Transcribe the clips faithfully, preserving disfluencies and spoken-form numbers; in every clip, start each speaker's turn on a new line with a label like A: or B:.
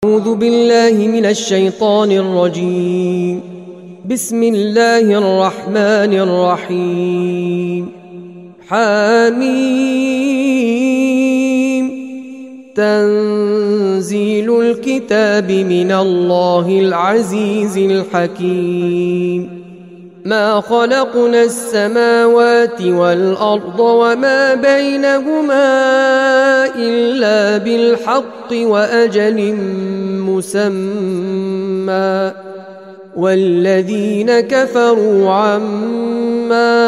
A: أعوذ بالله من الشيطان الرجيم. بسم الله الرحمن الرحيم. حميم. تنزيل الكتاب من الله العزيز الحكيم. ما خلقنا السماوات والأرض وما بينهما إلا بالحق وأجل مسمى، والذين كفروا عما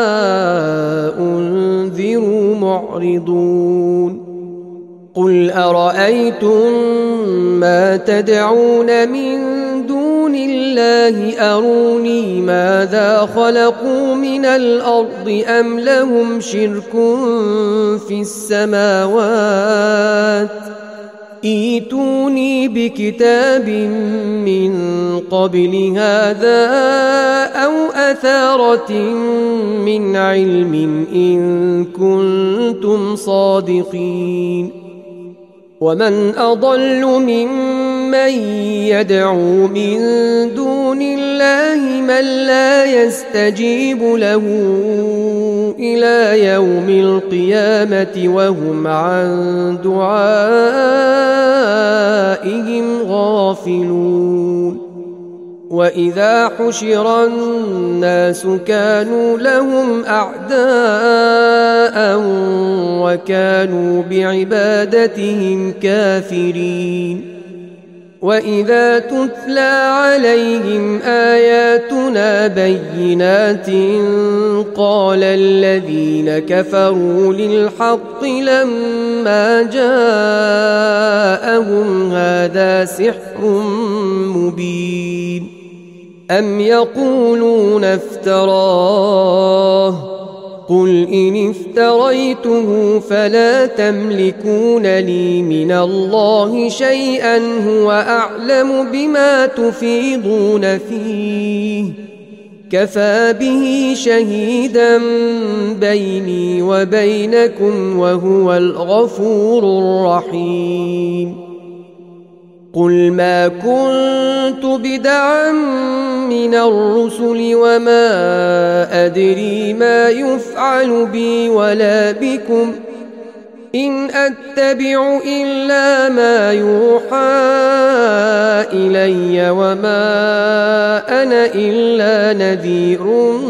A: أنذروا معرضون. قل أرأيتم ما تدعون من دون الله أروني ماذا خلقوا من الأرض أم لهم شرك في السماوات، ائتوني بكتاب من قبل هذا أو أثارة من علم إن كنتم صادقين. ومن أضل ممن يدعو من دون الله من لا يستجيب له إلى يوم القيامة وهم عن دعائهم غافلون. وإذا حشر الناس كانوا لهم أعداء وكانوا بعبادتهم كافرين. وإذا تتلى عليهم آياتنا بينات قال الذين كفروا للحق لما جاءهم هذا سحر مبين. أم يقولون افتراه، قل إن افتريته فلا تملكون لي من الله شيئا هو أعلم بما تفيضون فيه، كفى به شهيدا بيني وبينكم وهو الغفور الرحيم. قل ما كنت بدعا من الرسل وما أدري ما يفعل بي ولا بكم، إن أتبع إلا ما يوحى إلي وما أنا إلا نذير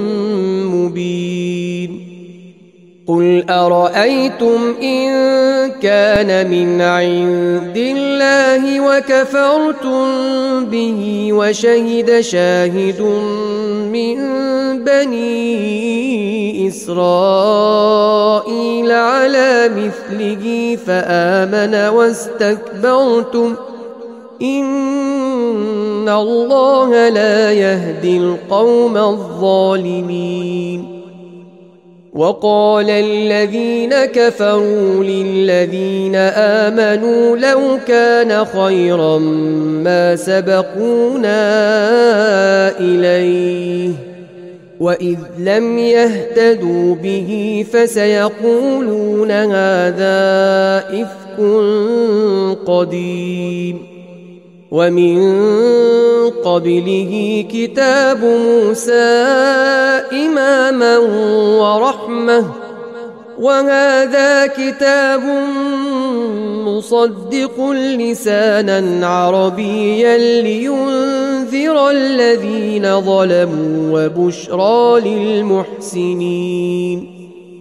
A: مبين. قل أرأيتم إن كان من عند الله وكفرتم به وشهد شاهد من بني إسرائيل على مثله فآمن واستكبرتم إن الله لا يهدي القوم الظالمين. وقال الذين كفروا للذين آمنوا لو كان خيرا ما سبقونا إليه، وإذ لم يهتدوا به فسيقولون هذا إفك قديم. ومن قبله كتاب موسى إماما ورحمة، وهذا كتاب مصدق لسانا عربيا لينذر الذين ظلموا وبشرى للمحسنين.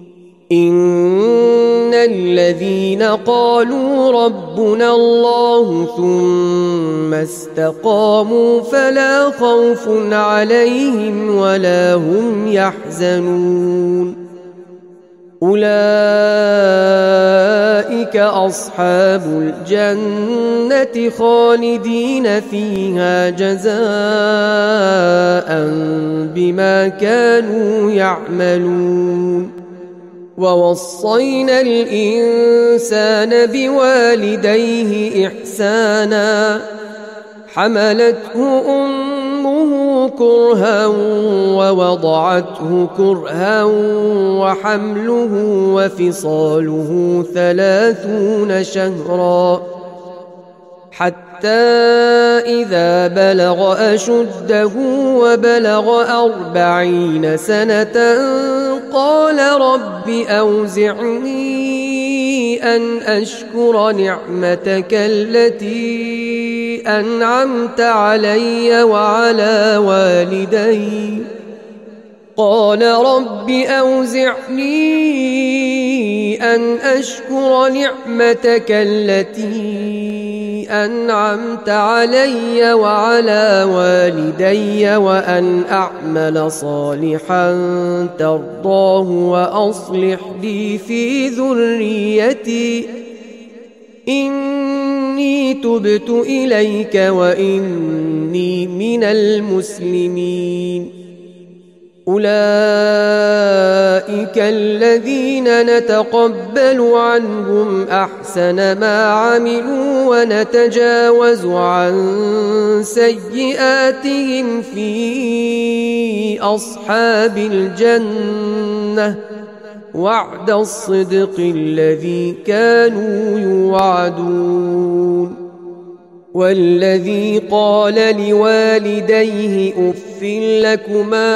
A: إن الذين قالوا ربنا الله ثم استقاموا فلا خوف عليهم ولا هم يحزنون. أولئك أصحاب الجنة خالدين فيها جزاء بما كانوا يعملون. ووصينا الإنسان بوالديه إحسانا، حملته أمه كرها ووضعته كرها وحمله وفصاله ثلاثون شهرا حتى إذا بلغ أشده وبلغ أربعين سنة قال رب أوزعني أن أشكر نعمتك التي أنعمت علي وعلى والدي قال رب أوزعني أن أشكر نعمتك التي أنعمت علي وعلى والدي وأن أعمل صالحا ترضاه وأصلح لي في ذريتي إني تبت إليك وإني من المسلمين أولئك الذين نتقبل عنهم أحسن ما عملوا ونتجاوز عن سيئاتهم في أصحاب الجنة وعد الصدق الذي كانوا يوعدون والذي قال لوالديه أف لكما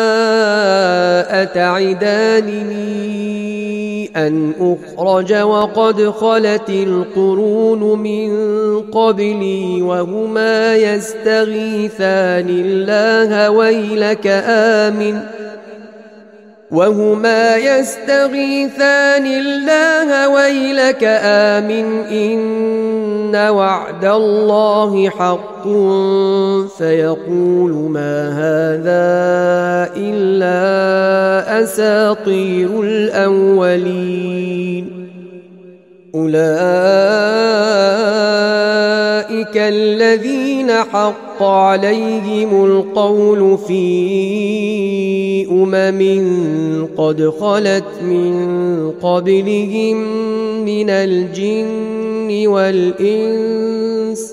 A: أتعدانني أن أخرج وقد خلت القرون من قبلي وهما يستغيثان الله ويلك آمن وهما يستغيثان الله ويلك آمن إن وعد الله حق فيقول ما هذا إلا أساطير الأولين أولئك الذين حق عليهم القول في أمم قد خلت من قبلهم من الجن والإنس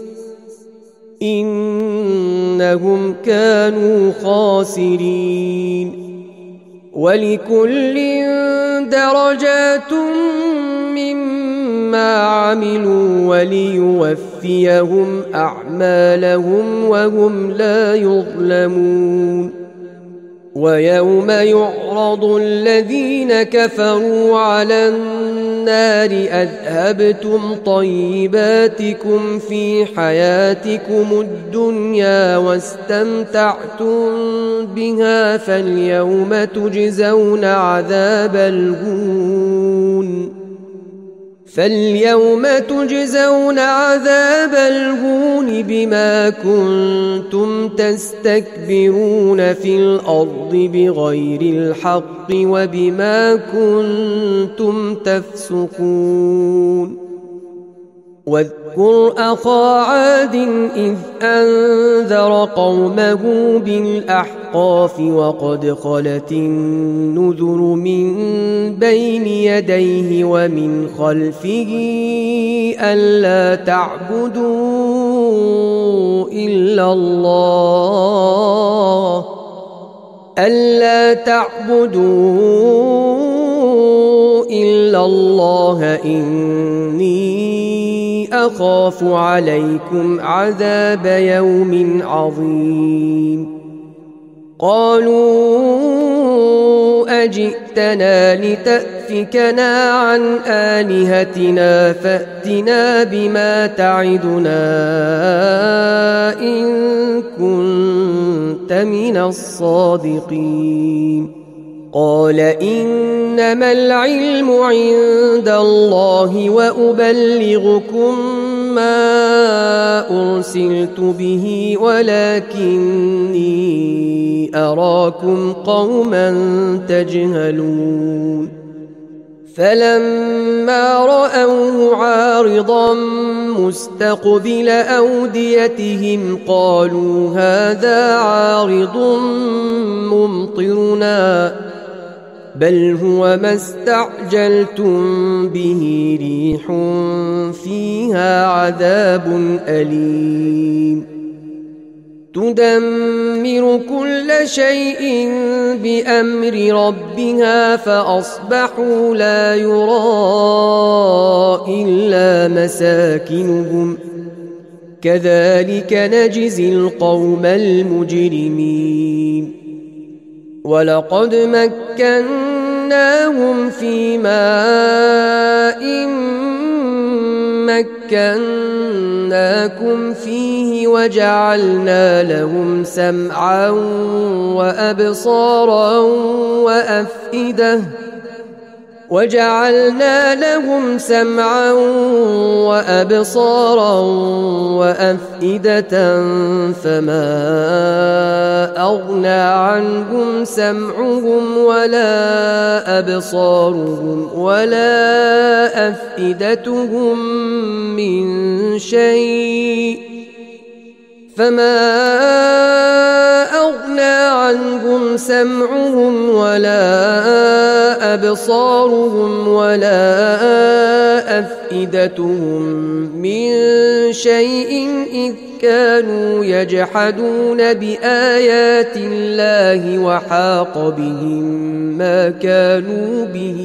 A: إنهم كانوا خاسرين ولكل درجات مما عملوا وليوفيهم أعمالهم وهم لا يظلمون ويوم يعرض الذين كفروا على النار أذهبتم طيباتكم في حياتكم الدنيا واستمتعتم بها فاليوم تجزون عذاب الهون فاليوم تجزون عذاب الهون بما كنتم تستكبرون في الأرض بغير الحق وبما كنتم تفسقون واذكر أخا عاد إذ أنذر قومه بالأحقاف وقد خلت النذر من بين يديه ومن خلفه ألا تعبدوا إلا الله ألا تعبدوا إلا الله إني أخاف عليكم عذاب يوم عظيم قالوا أجئتنا لتأفكنا عن آلهتنا فأتنا بما تعدنا إن كنت من الصادقين قال إنما العلم عند الله وأبلغكم ما أرسلت به ولكني أراكم قوما تجهلون فلما رأوه عارضا مستقبل أوديتهم قالوا هذا عارض ممطرنا بل هو ما استعجلتم به ريح فيها عذاب أليم تدمر كل شيء بأمر ربها فأصبحوا لا يرى إلا مساكنهم كذلك نجزي القوم المجرمين ولقد مكناهم في ماء مكناكم فيه وجعلنا لهم سمعا وأبصارا وأفئدة وجعلنا لهم سمعا وأبصارا وأفئدة فما أغنى عنهم سمعهم ولا أبصارهم ولا أفئدتهم من شيء فما أغنى عنهم سمعهم ولا أبصارهم ولا أفئدتهم من شيء إذ كانوا يجحدون بآيات الله وحاق بهم ما كانوا به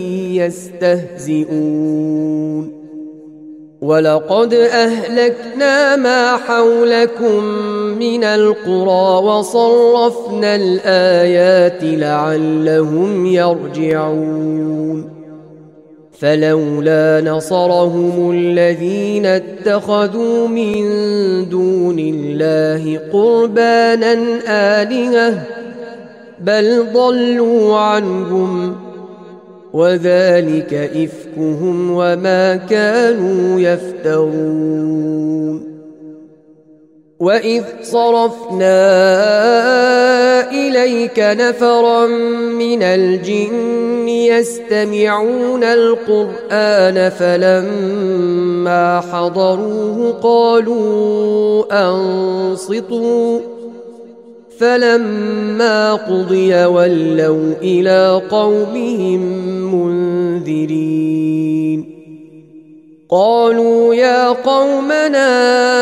A: يستهزئون ولقد أهلكنا ما حولكم من القرى وصرفنا الآيات لعلهم يرجعون فلولا نصرهم الذين اتخذوا من دون الله قربانا آلهة بل ضلوا عنهم وذلك إفكهم وما كانوا يفترون وإذ صرفنا إليك نفرا من الجن يستمعون القرآن فلما حضروه قالوا أنصتوا فلما قضي ولوا إلى قومهم منذرين قالوا يا قومنا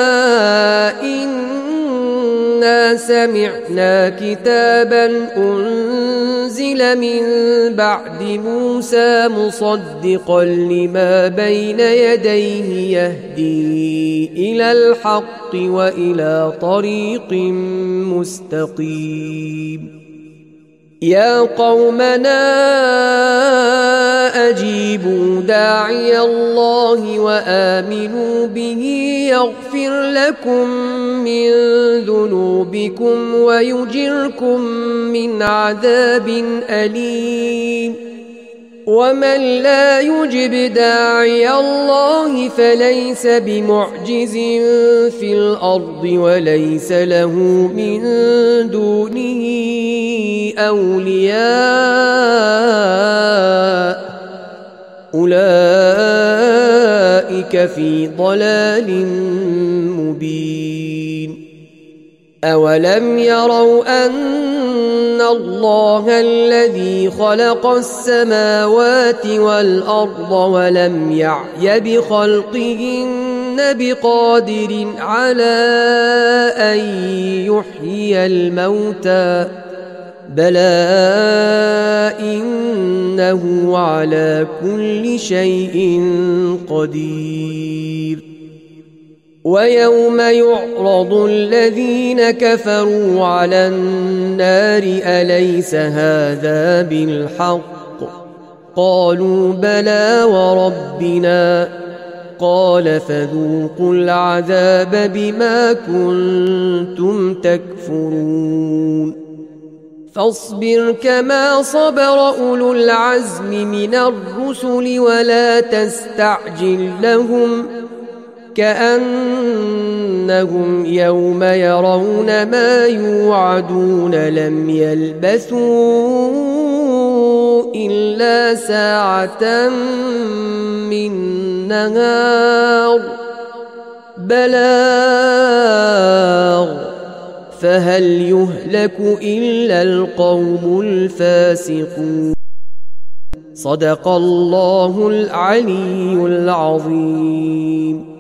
A: إنا سمعنا كتابا أنزل من بعد موسى مصدقا لما بين يديه يهدي إلى الحق وإلى طريق مستقيم يا قومنا أجيبوا داعي الله وآمنوا به يغفر لكم من ذنوبكم ويجركم من عذاب أليم ومن لا يجب داعي الله فليس بمعجز في الأرض وليس له من دونه أولياء أولئك في ضلال مبين أولم يروا أن الله الذي خلق السماوات والأرض ولم يعي بخلقهن بقادر على أن يحيي الموتى بلى إنه على كل شيء قدير ويوم يعرض الذين كفروا على النار أليس هذا بالحق قالوا بلى وربنا قال فذوقوا العذاب بما كنتم تكفرون فاصبر كما صبر أولو العزم من الرسل ولا تستعجل لهم كأنهم يوم يرون ما يوعدون لم يلبثوا إلا ساعة من نهار بلاغ فهل يهلك إلا القوم الفاسقون صدق الله العلي العظيم.